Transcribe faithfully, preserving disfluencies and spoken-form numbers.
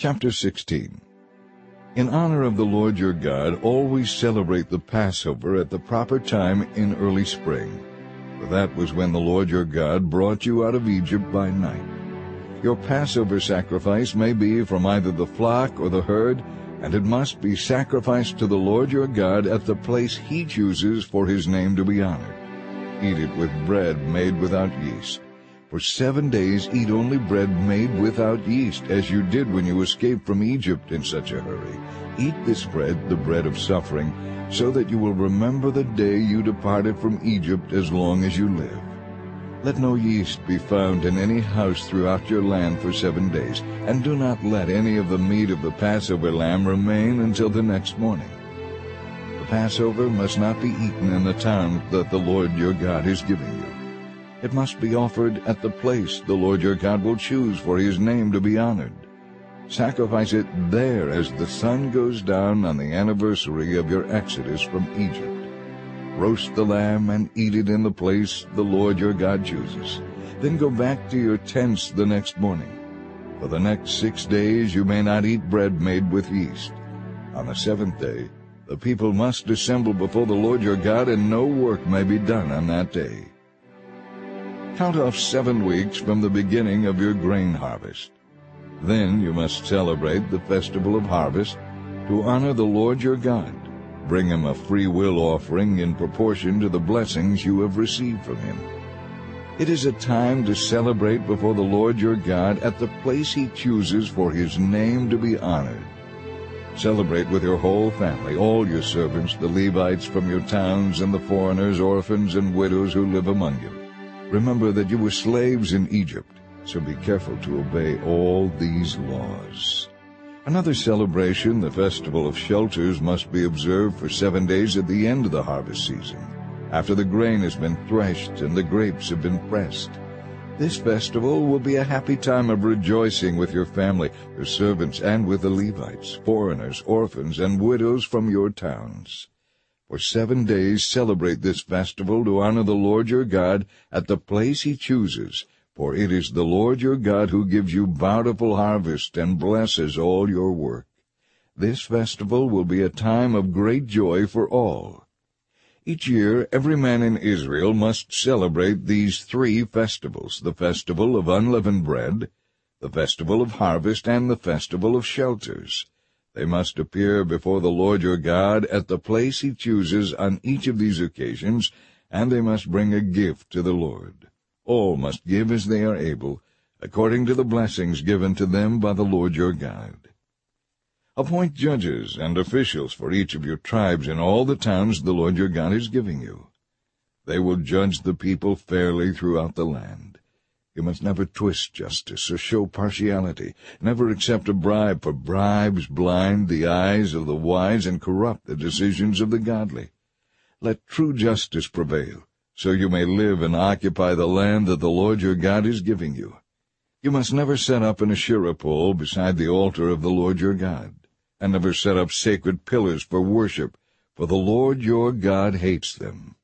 Chapter sixteen. In honor of the Lord your God, always celebrate the Passover at the proper time in early spring, for that was when the Lord your God brought you out of Egypt by night. Your Passover sacrifice may be from either the flock or the herd, and it must be sacrificed to the Lord your God at the place he chooses for his name to be honored. Eat it with bread made without yeast. For seven days eat only bread made without yeast, as you did when you escaped from Egypt in such a hurry. Eat this bread, the bread of suffering, so that you will remember the day you departed from Egypt as long as you live. Let no yeast be found in any house throughout your land for seven days, and do not let any of the meat of the Passover lamb remain until the next morning. The Passover must not be eaten in the town that the Lord your God is giving you. It must be offered at the place the Lord your God will choose for his name to be honored. Sacrifice it there as the sun goes down on the anniversary of your exodus from Egypt. Roast the lamb and eat it in the place the Lord your God chooses. Then go back to your tents the next morning. For the next six days you may not eat bread made with yeast. On the seventh day the people must assemble before the Lord your God, and no work may be done on that day. Count off seven weeks from the beginning of your grain harvest. Then you must celebrate the festival of harvest to honor the Lord your God. Bring him a free will offering in proportion to the blessings you have received from him. It is a time to celebrate before the Lord your God at the place he chooses for his name to be honored. Celebrate with your whole family, all your servants, the Levites from your towns, and the foreigners, orphans, and widows who live among you. Remember that you were slaves in Egypt, so be careful to obey all these laws. Another celebration, the Festival of Shelters, must be observed for seven days at the end of the harvest season, after the grain has been threshed and the grapes have been pressed. This festival will be a happy time of rejoicing with your family, your servants, and with the Levites, foreigners, orphans, and widows from your towns. For seven days celebrate this festival to honor the Lord your God at the place he chooses, for it is the Lord your God who gives you bountiful harvest and blesses all your work. This festival will be a time of great joy for all. Each year every man in Israel must celebrate these three festivals, the festival of unleavened bread, the festival of harvest, and the festival of shelters. They must appear before the Lord your God at the place he chooses on each of these occasions, and they must bring a gift to the Lord. All must give as they are able, according to the blessings given to them by the Lord your God. Appoint judges and officials for each of your tribes in all the towns the Lord your God is giving you. They will judge the people fairly throughout the land. You must never twist justice or show partiality. Never accept a bribe, for bribes blind the eyes of the wise and corrupt the decisions of the godly. Let true justice prevail, so you may live and occupy the land that the Lord your God is giving you. You must never set up an Asherah pole beside the altar of the Lord your God, and never set up sacred pillars for worship, for the Lord your God hates them.